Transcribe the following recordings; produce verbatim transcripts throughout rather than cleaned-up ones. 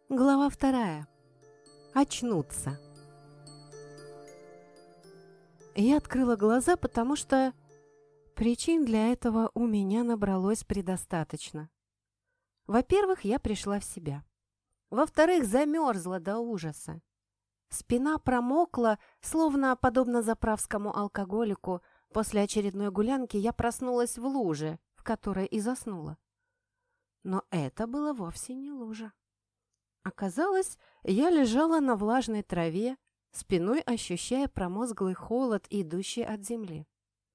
Глава вторая. Очнуться. Я открыла глаза, потому что причин для этого у меня набралось предостаточно. Во-первых, я пришла в себя. Во-вторых, замерзла до ужаса. Спина промокла, словно, подобно заправскому алкоголику, после очередной гулянки я проснулась в луже, в которой и заснула. Но это было вовсе не лужа. Оказалось, я лежала на влажной траве, спиной ощущая промозглый холод, идущий от земли.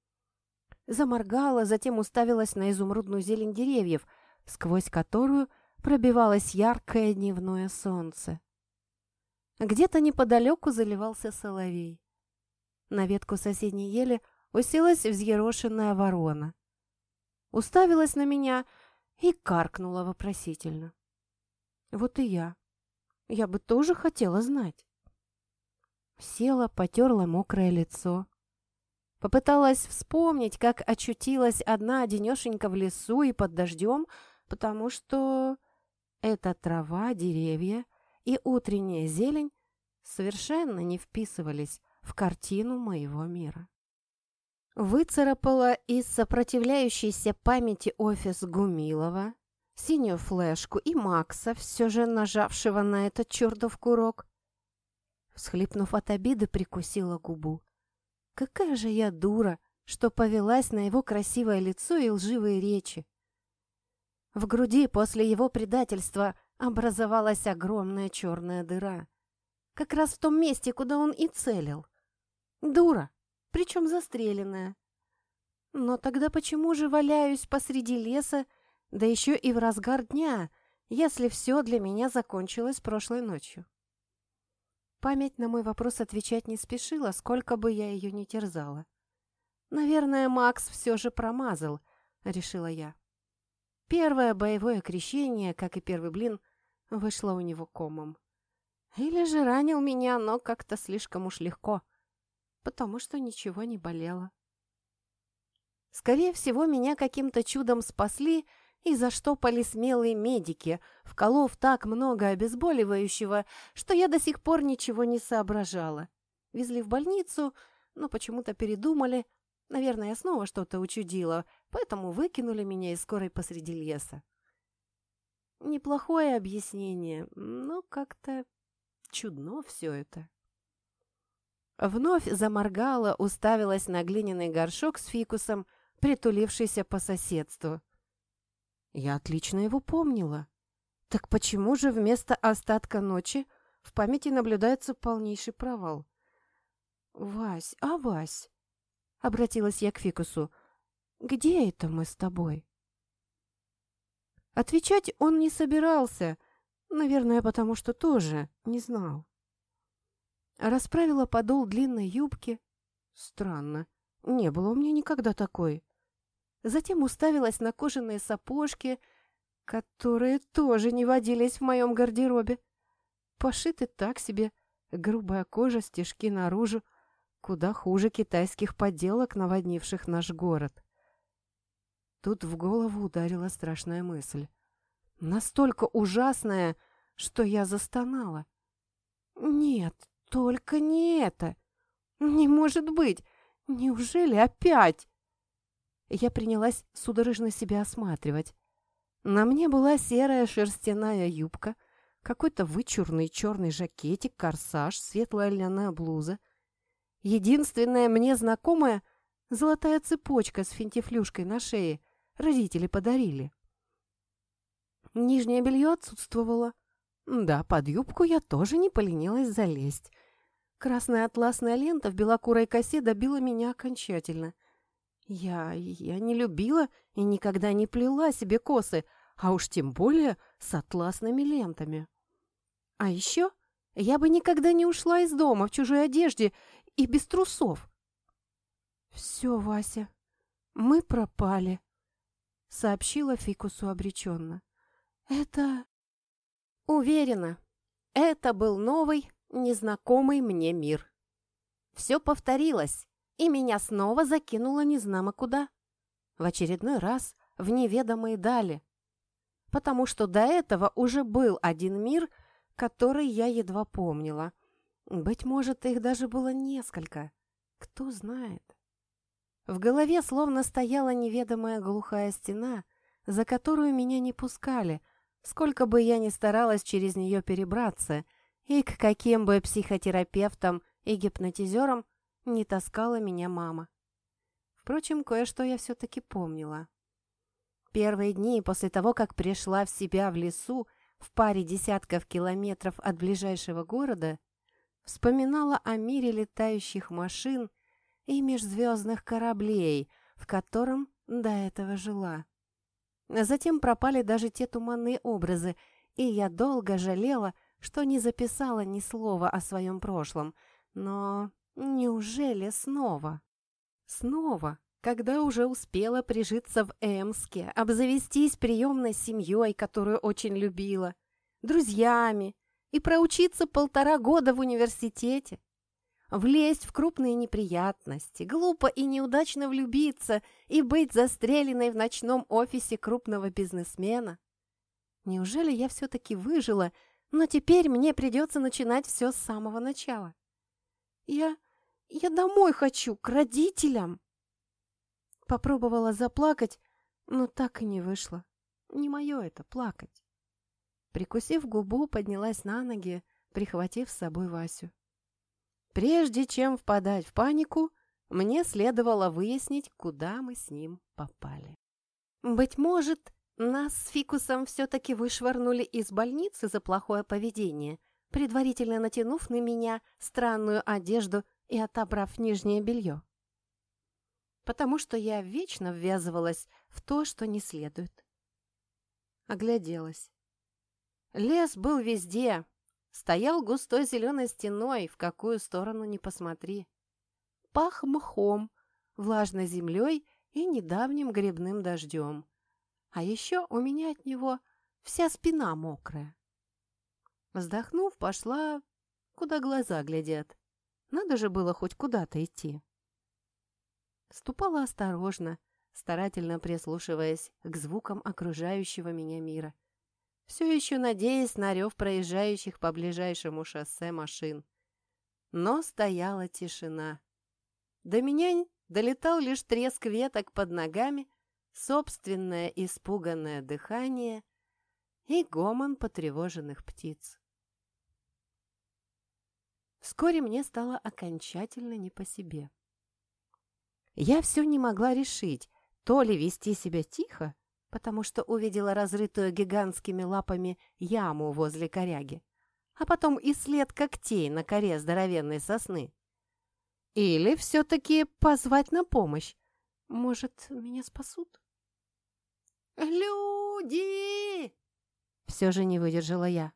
Заморгала, затем уставилась на изумрудную зелень деревьев, сквозь которую пробивалось яркое дневное солнце. Где-то неподалеку заливался соловей. На ветку соседней ели уселась взъерошенная ворона. Уставилась на меня и каркнула вопросительно. Вот и я. Я бы тоже хотела знать. Села, потерла мокрое лицо. Попыталась вспомнить, как очутилась одна одинешенька в лесу и под дождем, потому что эта трава, деревья и утренняя зелень совершенно не вписывались в картину моего мира. Выцарапала из сопротивляющейся памяти офис Гумилова, синюю флешку и Макса, все же нажавшего на этот чертов курок. Всхлипнув от обиды, прикусила губу. Какая же я дура, что повелась на его красивое лицо и лживые речи. В груди после его предательства образовалась огромная черная дыра. Как раз в том месте, куда он и целил. Дура, причем застреленная. Но тогда почему же валяюсь посреди леса, да еще и в разгар дня, если все для меня закончилось прошлой ночью? Память на мой вопрос отвечать не спешила, сколько бы я ее ни терзала. «Наверное, Макс все же промазал», — решила я. Первое боевое крещение, как и первый блин, вышло у него комом. Или же ранил меня, но как-то слишком уж легко, потому что ничего не болело. Скорее всего, меня каким-то чудом спасли и заштопали смелые медики, вколов так много обезболивающего, что я до сих пор ничего не соображала. Везли в больницу, но почему-то передумали. Наверное, я снова что-то учудила, поэтому выкинули меня из скорой посреди леса. Неплохое объяснение, но как-то чудно все это. Вновь заморгала, уставилась на глиняный горшок с фикусом, притулившийся по соседству. Я отлично его помнила. Так почему же вместо остатка ночи в памяти наблюдается полнейший провал? «Вась, а Вась?» — обратилась я к фикусу. «Где это мы с тобой?» Отвечать он не собирался, наверное, потому что тоже не знал. Расправила подол длинной юбки. Странно, не было у меня никогда такой. Затем уставилась на кожаные сапожки, которые тоже не водились в моем гардеробе. Пошиты так себе, грубая кожа, стежки наружу, куда хуже китайских подделок, наводнивших наш город. Тут в голову ударила страшная мысль. Настолько ужасная, что я застонала. Нет, только не это. Не может быть. Неужели опять? Я принялась судорожно себя осматривать. На мне была серая шерстяная юбка, какой-то вычурный черный жакетик, корсаж, светлая льняная блуза. Единственная мне знакомая — золотая цепочка с финтифлюшкой на шее. Родители подарили. Нижнее белье отсутствовало. Да, под юбку я тоже не поленилась залезть. Красная атласная лента в белокурой косе добила меня окончательно. Я, я не любила и никогда не плела себе косы, а уж тем более с атласными лентами. А еще я бы никогда не ушла из дома в чужой одежде и без трусов. «Все, Вася, мы пропали», — сообщила фикусу обреченно. «Это...» Уверена, это был новый, незнакомый мне мир. Все повторилось, и меня снова закинуло незнамо куда. В очередной раз в неведомые дали. Потому что до этого уже был один мир, который я едва помнила. Быть может, их даже было несколько. Кто знает. В голове словно стояла неведомая глухая стена, за которую меня не пускали, сколько бы я ни старалась через нее перебраться, и к каким бы психотерапевтам и гипнотизерам не таскала меня мама. Впрочем, кое-что я все-таки помнила. Первые дни после того, как пришла в себя в лесу, в паре десятков километров от ближайшего города, вспоминала о мире летающих машин и межзвездных кораблей, в котором до этого жила. Затем пропали даже те туманные образы, и я долго жалела, что не записала ни слова о своем прошлом. Но неужели снова? Снова, когда уже успела прижиться в Эмске, обзавестись приемной семьей, которую очень любила, друзьями, и проучиться полтора года в университете, влезть в крупные неприятности, глупо и неудачно влюбиться и быть застреленной в ночном офисе крупного бизнесмена. Неужели я все-таки выжила, но теперь мне придется начинать все с самого начала? Я... я домой хочу, к родителям. Попробовала заплакать, но так и не вышло. Не мое это, плакать. Прикусив губу, поднялась на ноги, прихватив с собой Васю. Прежде чем впадать в панику, мне следовало выяснить, куда мы с ним попали. Быть может, нас с Фикусом все-таки вышвырнули из больницы за плохое поведение, предварительно натянув на меня странную одежду и отобрав нижнее белье. Потому что я вечно ввязывалась в то, что не следует. Огляделась. Лес был везде. Стоял густой зеленой стеной, в какую сторону ни посмотри. Пах мхом, влажной землей и недавним грибным дождем. А еще у меня от него вся спина мокрая. Вздохнув, пошла, куда глаза глядят. Надо же было хоть куда-то идти. Ступала осторожно, старательно прислушиваясь к звукам окружающего меня мира. Все еще надеясь на рев проезжающих по ближайшему шоссе машин. Но стояла тишина. До меня долетал лишь треск веток под ногами, собственное испуганное дыхание и гомон потревоженных птиц. Вскоре мне стало окончательно не по себе. Я все не могла решить, то ли вести себя тихо, потому что увидела разрытую гигантскими лапами яму возле коряги, а потом и след когтей на коре здоровенной сосны. Или все-таки позвать на помощь. Может, меня спасут? «Люди!» Все же не выдержала я.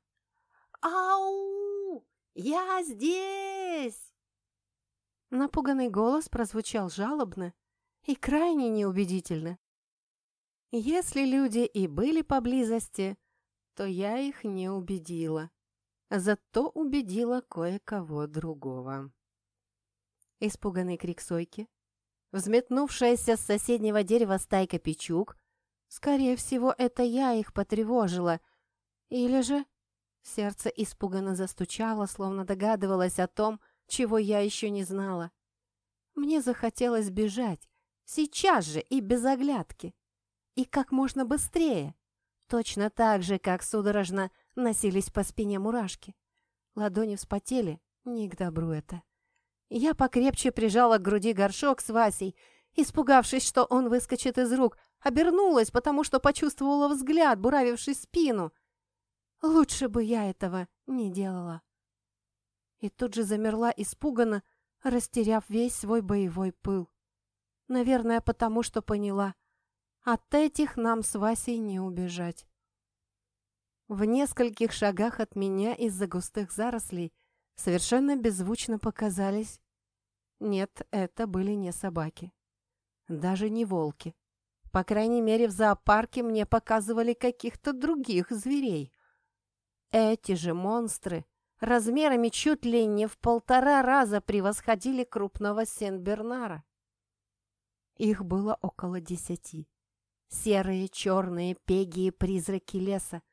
«Ау! Я здесь!» Напуганный голос прозвучал жалобно и крайне неубедительно. Если люди и были поблизости, то я их не убедила. Зато убедила кое-кого другого. Испуганный крик сойки, взметнувшаяся с соседнего дерева стайка печуг. Скорее всего, это я их потревожила. Или же... Сердце испуганно застучало, словно догадывалось о том, чего я еще не знала. Мне захотелось бежать. Сейчас же и без оглядки. И как можно быстрее. Точно так же, как судорожно носились по спине мурашки. Ладони вспотели, не к добру это. Я покрепче прижала к груди горшок с Васей, испугавшись, что он выскочит из рук, обернулась, потому что почувствовала взгляд, буравивший спину. Лучше бы я этого не делала. И тут же замерла испуганно, растеряв весь свой боевой пыл. Наверное, потому что поняла, от этих нам с Васей не убежать. В нескольких шагах от меня из-за густых зарослей совершенно беззвучно показались... Нет, это были не собаки. Даже не волки. По крайней мере, в зоопарке мне показывали каких-то других зверей. Эти же монстры размерами чуть ли не в полтора раза превосходили крупного Сен-Бернара. Их было около десяти. Серые, черные, пегие призраки леса.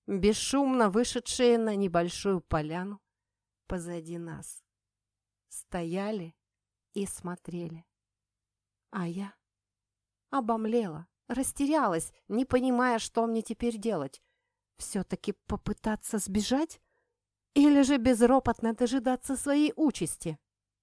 бесшумно вышедшие на небольшую поляну позади нас. Стояли и смотрели. А я обомлела, растерялась, не понимая, что мне теперь делать. Все-таки попытаться сбежать? Или же безропотно дожидаться своей участи?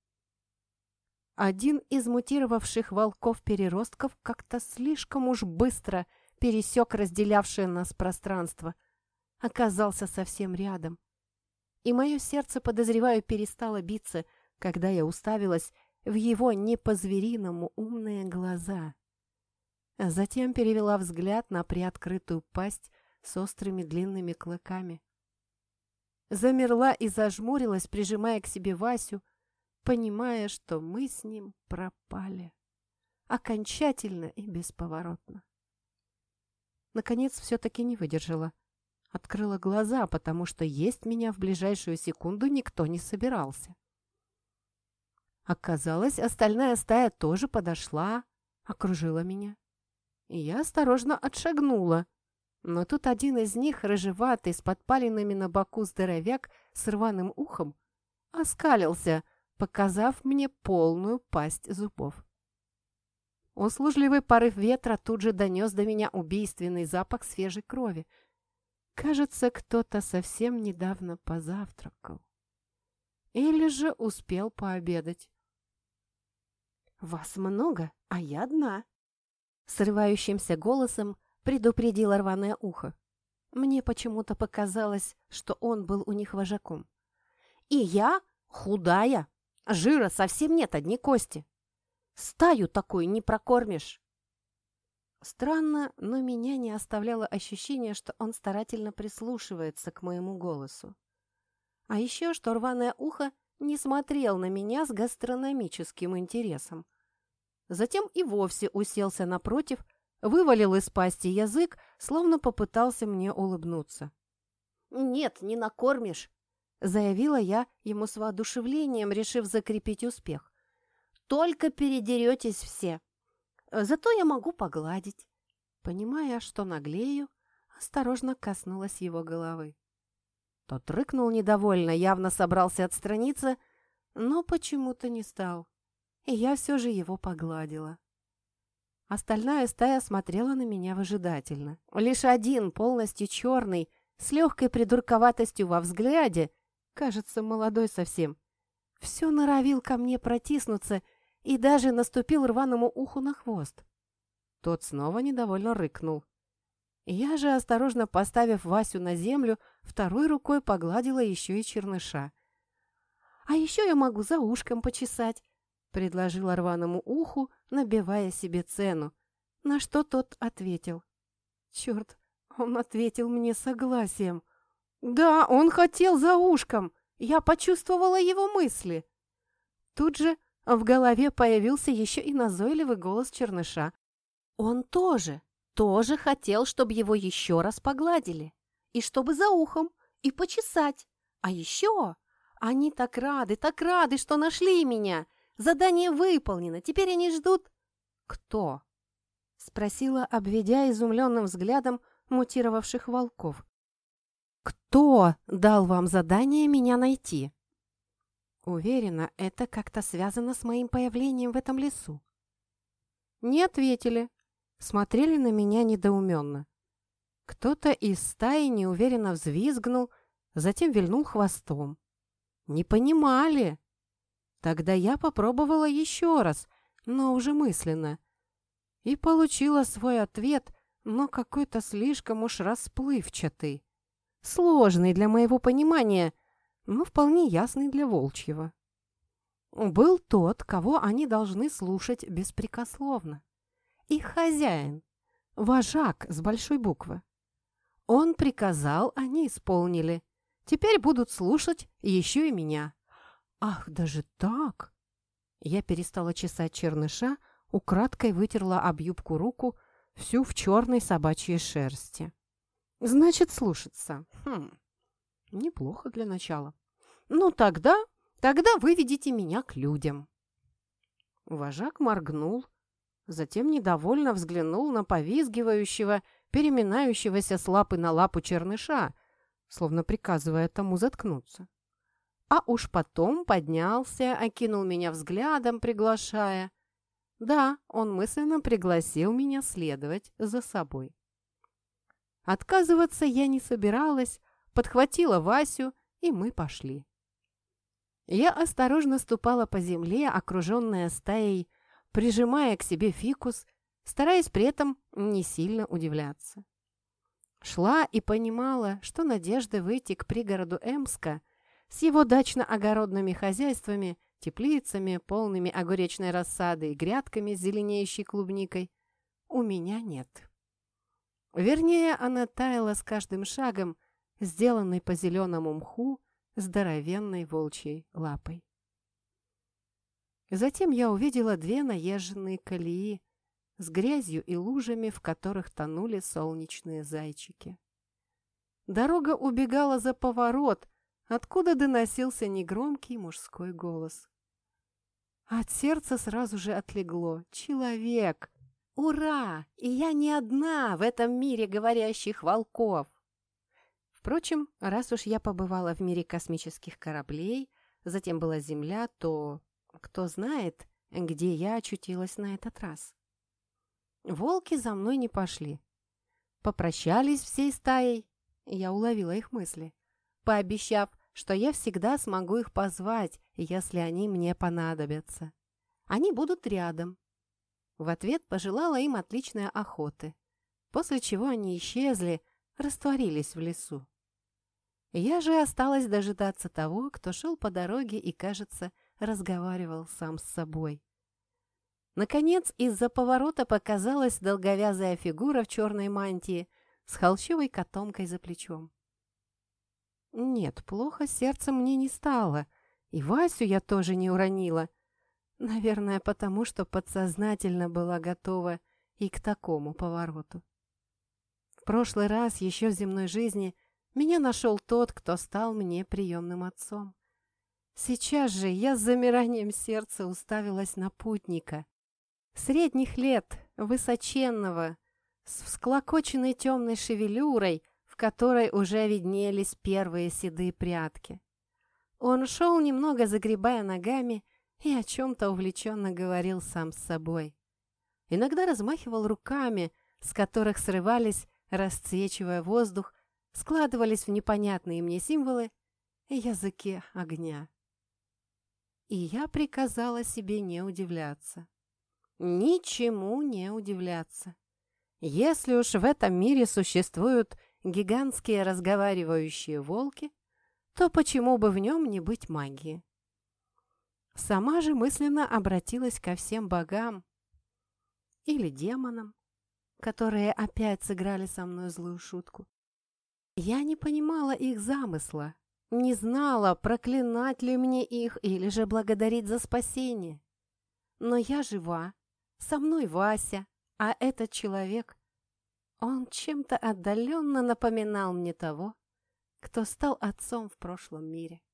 Один из мутировавших волков-переростков как-то слишком уж быстро пересек разделявшее нас пространство, оказался совсем рядом. И мое сердце, подозреваю, перестало биться, когда я уставилась в его не по-звериному умные глаза. А затем перевела взгляд на приоткрытую пасть с острыми длинными клыками. Замерла и зажмурилась, прижимая к себе Васю, понимая, что мы с ним пропали. Окончательно и бесповоротно. Наконец, все-таки не выдержала. Открыла глаза, потому что есть меня в ближайшую секунду никто не собирался. Оказалось, остальная стая тоже подошла, окружила меня. И я осторожно отшагнула. Но тут один из них, рыжеватый, с подпалинами на боку здоровяк с рваным ухом, оскалился, показав мне полную пасть зубов. Услужливый порыв ветра тут же донес до меня убийственный запах свежей крови. Кажется, кто-то совсем недавно позавтракал. Или же успел пообедать. «Вас много, а я одна», — срывающимся голосом предупредило рваное ухо. Мне почему-то показалось, что он был у них вожаком. «И я худая, жира совсем нет, одни кости. Стаю такую не прокормишь». Странно, но меня не оставляло ощущение, что он старательно прислушивается к моему голосу. А еще, что рваное ухо не смотрел на меня с гастрономическим интересом. Затем и вовсе уселся напротив, вывалил из пасти язык, словно попытался мне улыбнуться. «Нет, не накормишь», — заявила я ему с воодушевлением, решив закрепить успех. «Только передеретесь все. Зато я могу погладить». Понимая, что наглею, осторожно коснулась его головы. Тот рыкнул недовольно, явно собрался отстраниться, но почему-то не стал. И я все же его погладила. Остальная стая смотрела на меня выжидательно. Лишь один, полностью черный, с легкой придурковатостью во взгляде, кажется, молодой совсем, все норовил ко мне протиснуться и даже наступил рваному уху на хвост. Тот снова недовольно рыкнул. Я же, осторожно поставив Васю на землю, второй рукой погладила еще и черныша. «А еще я могу за ушком почесать», — предложила рваному уху, набивая себе цену, на что тот ответил. Черт, он ответил мне согласием. Да, он хотел за ушком, я почувствовала его мысли. Тут же в голове появился еще и назойливый голос черныша. Он тоже, тоже хотел, чтобы его еще раз погладили, и чтобы за ухом, и почесать. А еще они так рады, так рады, что нашли меня. Задание выполнено, теперь они ждут... «Кто?» — спросила, обведя изумленным взглядом мутировавших волков. «Кто дал вам задание меня найти?» Уверена, это как-то связано с моим появлением в этом лесу. Не ответили, смотрели на меня недоуменно. Кто-то из стаи неуверенно взвизгнул, затем вильнул хвостом. Не понимали. Тогда я попробовала еще раз, но уже мысленно. И получила свой ответ, но какой-то слишком уж расплывчатый. Сложный для моего понимания, но вполне ясный для волчьего. Был тот, кого они должны слушать беспрекословно. Их хозяин, вожак с большой буквы. Он приказал, они исполнили. Теперь будут слушать еще и меня. Ах, даже так? Я перестала чесать черныша, украдкой вытерла об юбку руку, всю в черной собачьей шерсти. Значит, слушаться. Хм, неплохо для начала. Ну, тогда, тогда выведите меня к людям. Вожак моргнул, затем недовольно взглянул на повизгивающего, переминающегося с лапы на лапу черныша, словно приказывая тому заткнуться. А уж потом поднялся, окинул меня взглядом, приглашая. Да, он мысленно пригласил меня следовать за собой. Отказываться я не собиралась, подхватила Васю, и мы пошли. Я осторожно ступала по земле, окруженная стаей, прижимая к себе фикус, стараясь при этом не сильно удивляться. Шла и понимала, что надежды выйти к пригороду Эмска с его дачно-огородными хозяйствами, теплицами, полными огуречной рассады и грядками с зеленеющей клубникой у меня нет. Вернее, она таяла с каждым шагом, сделанной по зеленому мху здоровенной волчьей лапой. Затем я увидела две наезженные колеи с грязью и лужами, в которых тонули солнечные зайчики. Дорога убегала за поворот, откуда доносился негромкий мужской голос. От сердца сразу же отлегло. Человек! Ура! И я не одна в этом мире говорящих волков! Впрочем, раз уж я побывала в мире космических кораблей, затем была Земля, то кто знает, где я очутилась на этот раз. Волки за мной не пошли. Попрощались всей стаей, я уловила их мысли, пообещав, что я всегда смогу их позвать, если они мне понадобятся. Они будут рядом. В ответ пожелала им отличной охоты, после чего они исчезли, растворились в лесу. Я же осталась дожидаться того, кто шел по дороге и, кажется, разговаривал сам с собой. Наконец, из-за поворота показалась долговязая фигура в черной мантии с холщовой котомкой за плечом. Нет, плохо сердцем мне не стало, и Васю я тоже не уронила. Наверное, потому что подсознательно была готова и к такому повороту. В прошлый раз, еще в земной жизни, меня нашел тот, кто стал мне приемным отцом. Сейчас же я с замиранием сердца уставилась на путника. Средних лет, высоченного, с всклокоченной темной шевелюрой, в которой уже виднелись первые седые прядки. Он шел, немного загребая ногами, и о чем-то увлеченно говорил сам с собой. Иногда размахивал руками, с которых срывались, расцвечивая воздух, складывались в непонятные мне символы и языки огня. И я приказала себе не удивляться. Ничему не удивляться. Если уж в этом мире существуют гигантские разговаривающие волки, то почему бы в нем не быть магии? Сама же мысленно обратилась ко всем богам или демонам, которые опять сыграли со мной злую шутку. Я не понимала их замысла, не знала, проклинать ли мне их или же благодарить за спасение. Но я жива, со мной Вася, а этот человек, он чем-то отдаленно напоминал мне того, кто стал отцом в прошлом мире.